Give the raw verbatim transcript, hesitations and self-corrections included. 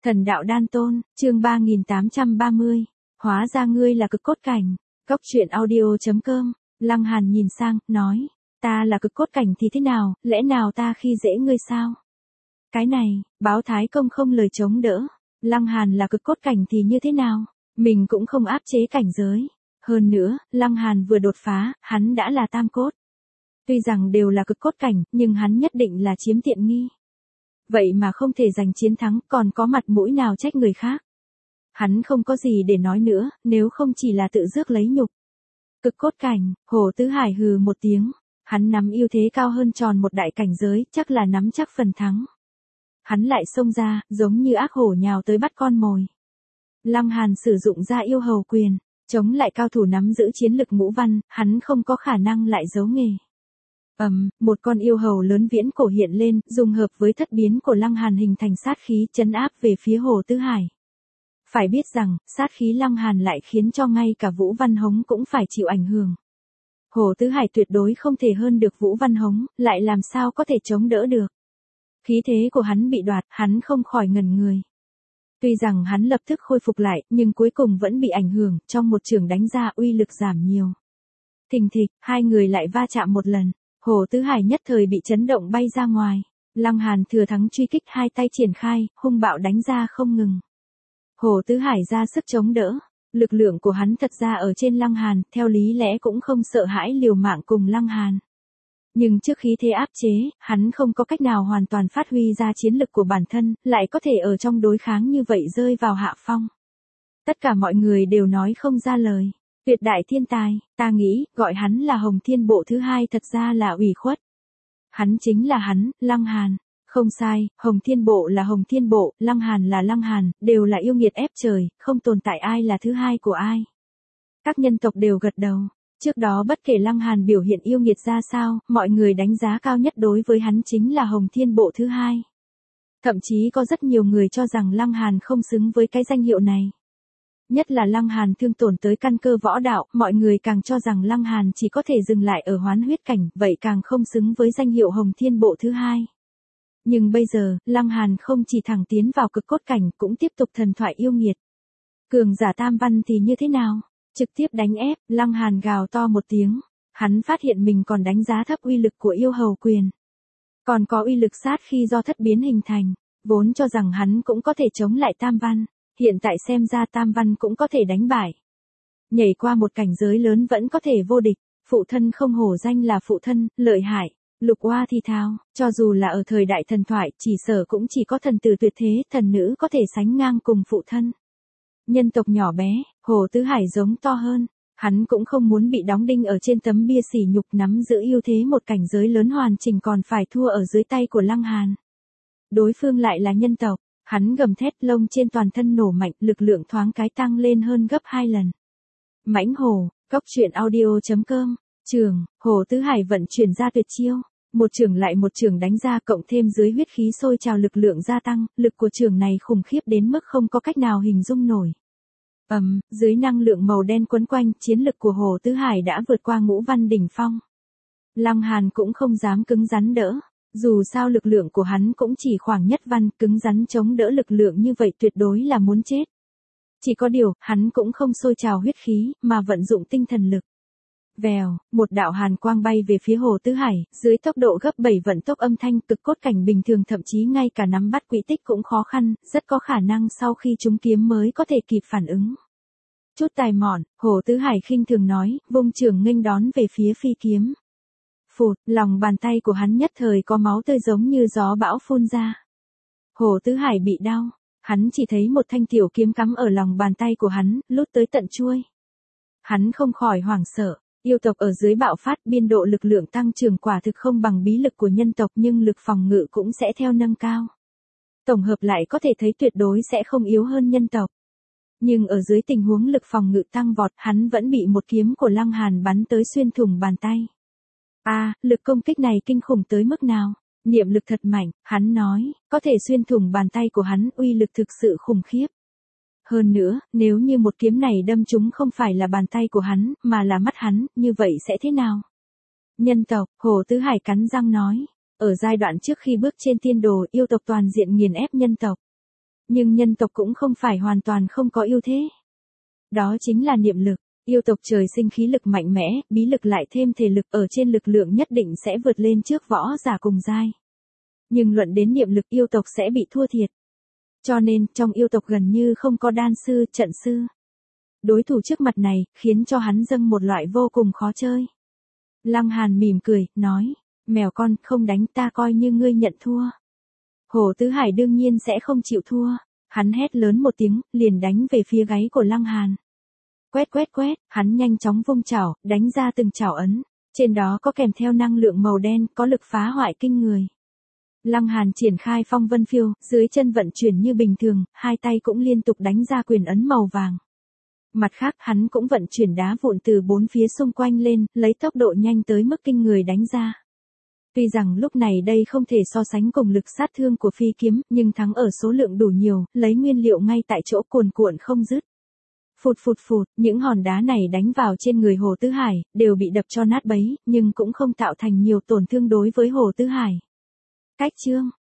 Thần đạo đan tôn, chương ba nghìn tám trăm ba mươi. Hóa ra ngươi là cực cốt cảnh. Cốc truyện audio chấm com. Lăng Hàn nhìn sang, nói. Ta là cực cốt cảnh thì thế nào, lẽ nào ta khi dễ ngươi sao? Cái này, báo Thái Công không lời chống đỡ. Lăng Hàn là cực cốt cảnh thì như thế nào? Mình cũng không áp chế cảnh giới. Hơn nữa, Lăng Hàn vừa đột phá, hắn đã là tam cốt. Tuy rằng đều là cực cốt cảnh, nhưng hắn nhất định là chiếm tiện nghi. Vậy mà không thể giành chiến thắng, còn có mặt mũi nào trách người khác. Hắn không có gì để nói nữa, nếu không chỉ là tự rước lấy nhục. Cực cốt cảnh, Hồ Tứ Hải hừ một tiếng. Hắn nắm ưu thế cao hơn tròn một đại cảnh giới, chắc là nắm chắc phần thắng. Hắn lại xông ra, giống như ác hổ nhào tới bắt con mồi. Lăng Hàn sử dụng ra yêu hầu quyền, chống lại cao thủ nắm giữ chiến lực ngũ văn, hắn không có khả năng lại giấu nghề. Ầm, um, một con yêu hầu lớn viễn cổ hiện lên, dùng hợp với thất biến của Lăng Hàn hình thành sát khí chấn áp về phía Hồ Tứ Hải. Phải biết rằng, sát khí Lăng Hàn lại khiến cho ngay cả Vũ Văn Hống cũng phải chịu ảnh hưởng. Hồ Tứ Hải tuyệt đối không thể hơn được Vũ Văn Hống, lại làm sao có thể chống đỡ được. Khí thế của hắn bị đoạt, hắn không khỏi ngẩn người. Tuy rằng hắn lập tức khôi phục lại, nhưng cuối cùng vẫn bị ảnh hưởng, trong một trường đánh ra uy lực giảm nhiều. Thình thịch, hai người lại va chạm một lần. Hồ Tứ Hải nhất thời bị chấn động bay ra ngoài. Lăng Hàn thừa thắng truy kích, hai tay triển khai, hung bạo đánh ra không ngừng. Hồ Tứ Hải ra sức chống đỡ. Lực lượng của hắn thật ra ở trên Lăng Hàn, theo lý lẽ cũng không sợ hãi liều mạng cùng Lăng Hàn. Nhưng trước khí thế áp chế, hắn không có cách nào hoàn toàn phát huy ra chiến lực của bản thân, lại có thể ở trong đối kháng như vậy rơi vào hạ phong. Tất cả mọi người đều nói không ra lời. Tuyệt đại thiên tài, ta nghĩ, gọi hắn là Hồng Thiên Bộ thứ hai thật ra là ủy khuất. Hắn chính là hắn, Lăng Hàn. Không sai, Hồng Thiên Bộ là Hồng Thiên Bộ, Lăng Hàn là Lăng Hàn, đều là yêu nghiệt ép trời, không tồn tại ai là thứ hai của ai. Các nhân tộc đều gật đầu. Trước đó bất kể Lăng Hàn biểu hiện yêu nghiệt ra sao, mọi người đánh giá cao nhất đối với hắn chính là Hồng Thiên Bộ thứ hai. Thậm chí có rất nhiều người cho rằng Lăng Hàn không xứng với cái danh hiệu này. Nhất là Lăng Hàn thương tổn tới căn cơ võ đạo, mọi người càng cho rằng Lăng Hàn chỉ có thể dừng lại ở hoán huyết cảnh, vậy càng không xứng với danh hiệu Hồng Thiên Bộ thứ hai. Nhưng bây giờ, Lăng Hàn không chỉ thẳng tiến vào cực cốt cảnh, cũng tiếp tục thần thoại yêu nghiệt. Cường giả tam văn thì như thế nào? Trực tiếp đánh ép, Lăng Hàn gào to một tiếng. Hắn phát hiện mình còn đánh giá thấp uy lực của yêu hầu quyền. Còn có uy lực sát khi do thất biến hình thành. Vốn cho rằng hắn cũng có thể chống lại tam văn. Hiện tại xem ra tam văn cũng có thể đánh bại. Nhảy qua một cảnh giới lớn vẫn có thể vô địch. Phụ thân không hổ danh là phụ thân, lợi hại. Lục Oa thì thào, cho dù là ở thời đại thần thoại, chỉ sở cũng chỉ có thần tử tuyệt thế, thần nữ có thể sánh ngang cùng phụ thân. Nhân tộc nhỏ bé, Hồ Tứ Hải giống to hơn. Hắn cũng không muốn bị đóng đinh ở trên tấm bia sỉ nhục nắm giữ ưu thế một cảnh giới lớn hoàn chỉnh còn phải thua ở dưới tay của Lăng Hàn. Đối phương lại là nhân tộc. Hắn gầm thét, lông trên toàn thân nổ mạnh, lực lượng thoáng cái tăng lên hơn gấp hai lần. Mãnh Hổ, Cốc truyện audio chấm com. Trường, Hồ Tứ Hải vận chuyển ra tuyệt chiêu. Một trường lại một trường đánh ra, cộng thêm dưới huyết khí sôi trào lực lượng gia tăng, lực của trường này khủng khiếp đến mức không có cách nào hình dung nổi. Ầm, um, dưới năng lượng màu đen quấn quanh, chiến lực của Hồ Tứ Hải đã vượt qua ngũ văn đỉnh phong. Lăng Hàn cũng không dám cứng rắn đỡ. Dù sao lực lượng của hắn cũng chỉ khoảng nhất văn, cứng rắn chống đỡ lực lượng như vậy tuyệt đối là muốn chết. Chỉ có điều, hắn cũng không sôi trào huyết khí, mà vận dụng tinh thần lực. Vèo, một đạo hàn quang bay về phía Hồ Tứ Hải, dưới tốc độ gấp bảy vận tốc âm thanh, cực cốt cảnh bình thường thậm chí ngay cả nắm bắt quỹ tích cũng khó khăn, rất có khả năng sau khi trúng kiếm mới có thể kịp phản ứng. Chút tài mọn, Hồ Tứ Hải khinh thường nói, vung trường nghênh đón về phía phi kiếm. Phụt, lòng bàn tay của hắn nhất thời có máu tươi giống như gió bão phun ra. Hồ Tứ Hải bị đau, hắn chỉ thấy một thanh tiểu kiếm cắm ở lòng bàn tay của hắn, lút tới tận chuôi. Hắn không khỏi hoảng sợ, yêu tộc ở dưới bạo phát, biên độ lực lượng tăng trưởng quả thực không bằng bí lực của nhân tộc, nhưng lực phòng ngự cũng sẽ theo nâng cao. Tổng hợp lại có thể thấy tuyệt đối sẽ không yếu hơn nhân tộc. Nhưng ở dưới tình huống lực phòng ngự tăng vọt, hắn vẫn bị một kiếm của Lăng Hàn bắn tới xuyên thủng bàn tay. A, à, lực công kích này kinh khủng tới mức nào? Niệm lực thật mạnh, hắn nói, có thể xuyên thủng bàn tay của hắn, uy lực thực sự khủng khiếp. Hơn nữa, nếu như một kiếm này đâm trúng không phải là bàn tay của hắn, mà là mắt hắn, như vậy sẽ thế nào? Nhân tộc, Hồ Tứ Hải cắn răng nói, ở giai đoạn trước khi bước trên tiên đồ, yêu tộc toàn diện nghiền ép nhân tộc. Nhưng nhân tộc cũng không phải hoàn toàn không có ưu thế. Đó chính là niệm lực. Yêu tộc trời sinh khí lực mạnh mẽ, bí lực lại thêm thể lực ở trên lực lượng nhất định sẽ vượt lên trước võ giả cùng giai. Nhưng luận đến niệm lực yêu tộc sẽ bị thua thiệt. Cho nên, trong yêu tộc gần như không có đan sư, trận sư. Đối thủ trước mặt này, khiến cho hắn dâng một loại vô cùng khó chơi. Lăng Hàn mỉm cười, nói, mèo con, không đánh ta coi như ngươi nhận thua. Hồ Tứ Hải đương nhiên sẽ không chịu thua. Hắn hét lớn một tiếng, liền đánh về phía gáy của Lăng Hàn. Quét quét quét, hắn nhanh chóng vung chảo, đánh ra từng chảo ấn. Trên đó có kèm theo năng lượng màu đen, có lực phá hoại kinh người. Lăng Hàn triển khai phong vân phiêu, dưới chân vận chuyển như bình thường, hai tay cũng liên tục đánh ra quyền ấn màu vàng. Mặt khác hắn cũng vận chuyển đá vụn từ bốn phía xung quanh lên, lấy tốc độ nhanh tới mức kinh người đánh ra. Tuy rằng lúc này đây không thể so sánh cùng lực sát thương của phi kiếm, nhưng thắng ở số lượng đủ nhiều, lấy nguyên liệu ngay tại chỗ cuồn cuộn không dứt. Phụt phụt phụt, những hòn đá này đánh vào trên người Hồ Tứ Hải, đều bị đập cho nát bấy, nhưng cũng không tạo thành nhiều tổn thương đối với Hồ Tứ Hải. Cách chương